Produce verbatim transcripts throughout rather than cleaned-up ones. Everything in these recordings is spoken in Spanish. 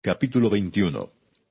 Capítulo veintiuno.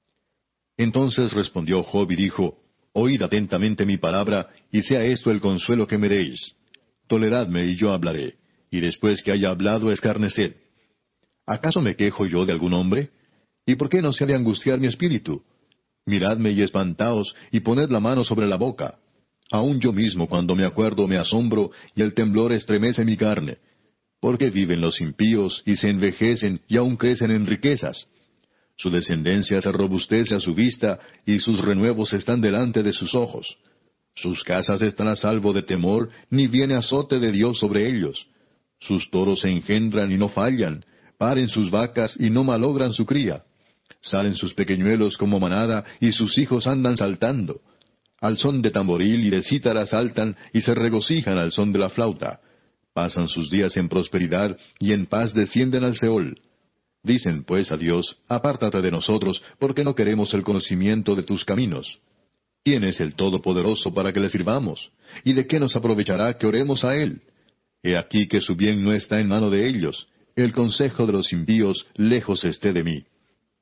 Entonces respondió Job y dijo, Oíd atentamente mi palabra, y sea esto el consuelo que me deis. Toleradme y yo hablaré, y después que haya hablado escarneced. ¿Acaso me quejo yo de algún hombre? ¿Y por qué no se ha de angustiar mi espíritu? Miradme y espantaos, y poned la mano sobre la boca. Aun yo mismo cuando me acuerdo me asombro, y el temblor estremece mi carne. Porque viven los impíos, y se envejecen, y aun crecen en riquezas. Su descendencia se robustece a su vista, y sus renuevos están delante de sus ojos. Sus casas están a salvo de temor, ni viene azote de Dios sobre ellos. Sus toros se engendran y no fallan, paren sus vacas y no malogran su cría. Salen sus pequeñuelos como manada, y sus hijos andan saltando. Al son de tamboril y de cítara saltan, y se regocijan al son de la flauta. Pasan sus días en prosperidad, y en paz descienden al Seol. Dicen pues a Dios, apártate de nosotros, porque no queremos el conocimiento de tus caminos. ¿Quién es el Todopoderoso para que le sirvamos? ¿Y de qué nos aprovechará que oremos a Él? He aquí que su bien no está en mano de ellos. El consejo de los impíos lejos esté de mí.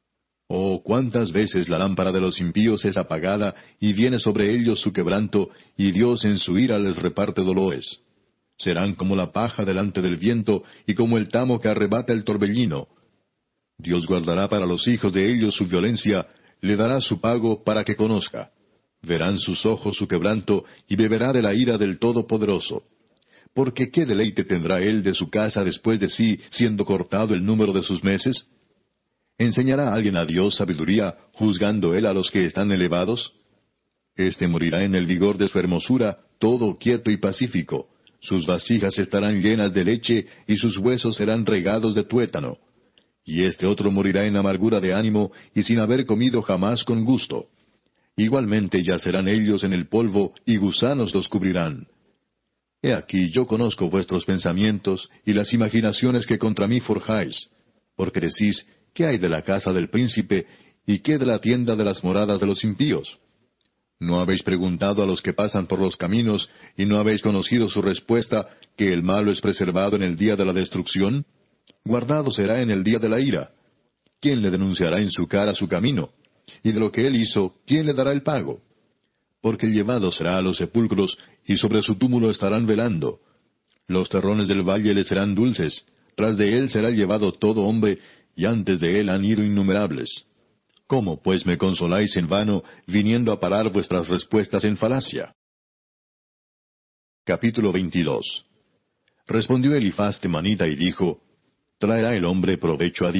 Oh, cuántas veces la lámpara de los impíos es apagada, y viene sobre ellos su quebranto, y Dios en su ira les reparte dolores. Serán como la paja delante del viento, y como el tamo que arrebata el torbellino. Dios guardará para los hijos de ellos su violencia, le dará su pago para que conozca. Verán sus ojos su quebranto, y beberá de la ira del Todopoderoso. Porque ¿qué deleite tendrá él de su casa después de sí, siendo cortado el número de sus meses? ¿Enseñará alguien a Dios sabiduría, juzgando él a los que están elevados? Este morirá en el vigor de su hermosura, todo quieto y pacífico. Sus vasijas estarán llenas de leche, y sus huesos serán regados de tuétano. Y este otro morirá en amargura de ánimo, y sin haber comido jamás con gusto. Igualmente yacerán ellos en el polvo, y gusanos los cubrirán. He aquí yo conozco vuestros pensamientos, y las imaginaciones que contra mí forjáis. Porque decís, ¿qué hay de la casa del príncipe, y qué de la tienda de las moradas de los impíos? ¿No habéis preguntado a los que pasan por los caminos, y no habéis conocido su respuesta, que el malo es preservado en el día de la destrucción? Guardado será en el día de la ira. ¿Quién le denunciará en su cara su camino? Y de lo que él hizo, ¿quién le dará el pago? Porque llevado será a los sepulcros, y sobre su túmulo estarán velando. Los terrones del valle le serán dulces, tras de él será llevado todo hombre, y antes de él han ido innumerables. ¿Cómo pues me consoláis en vano, viniendo a parar vuestras respuestas en falacia? Capítulo veintidós. Respondió Elifaz temanita y dijo, ¿Traerá el hombre provecho a Dios?